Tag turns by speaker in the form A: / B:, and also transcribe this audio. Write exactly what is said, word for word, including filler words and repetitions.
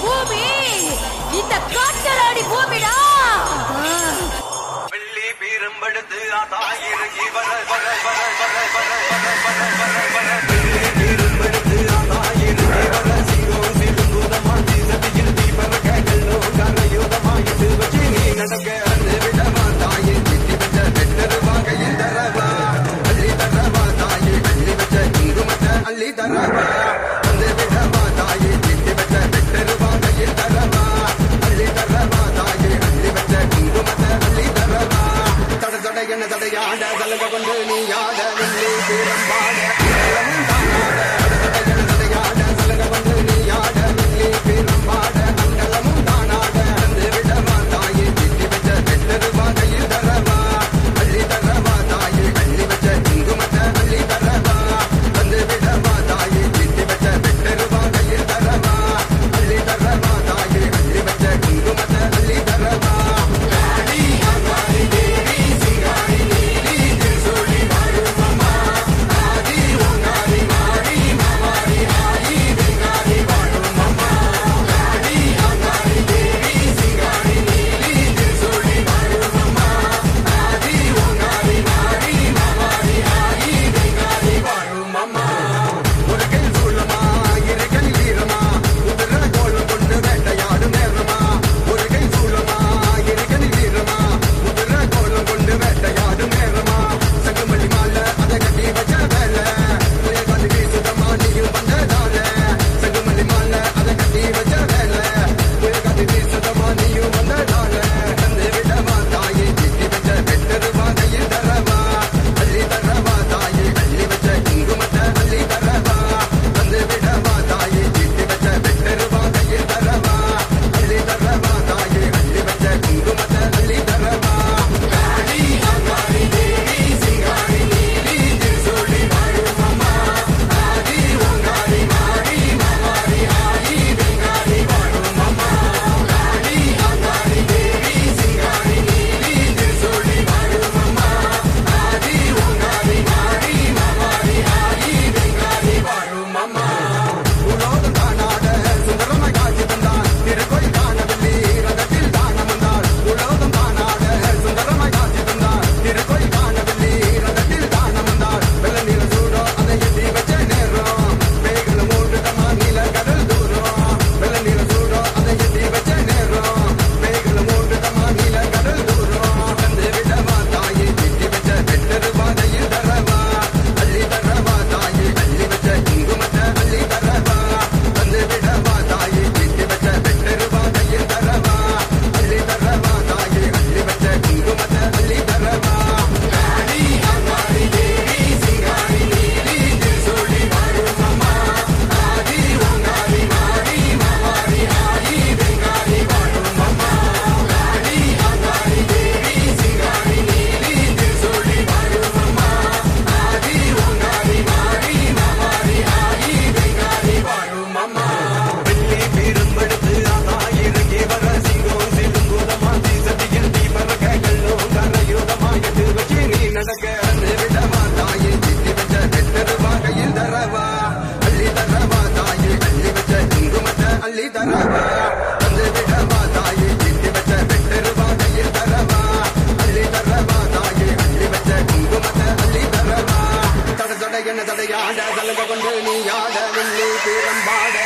A: பூமி இந்த காட்டலாடி பூமிடா.
B: வெள்ளி பீரம்படுத்து ஆதாயிரங்கி வர வர வர வர வர வர வர வர வெள்ளி பீரம்படுத்து ஆதாயிரங்கி வர சிங்கோ சிலுங்குதமா சதியில் தீபர கேகல்லோ கரையுதமா இது வச்சி நீ நடக்க அந்த விடமா தாயே சித்தி வச்ச வெட்டருவாக இந்தரவா அள்ளி தரவா தாயே அள்ளி வச்ச குங்குமத்த அள்ளி தரவா அந்த விடமா தாயே சித்தி வச்ச வெட்டருவாக இந்தரவா அள்ளி தரவா தாயே அள்ளி வச்ச குங்குமத்த அள்ளி தரவா தட தட என்ன தடையாட கலங்க கொண்டு நீ யாட வெள்ளி பீரம்பாட தடையான தடையாட கலங்க கொண்டு நீ யாட வெள்ளி பீரம்பாட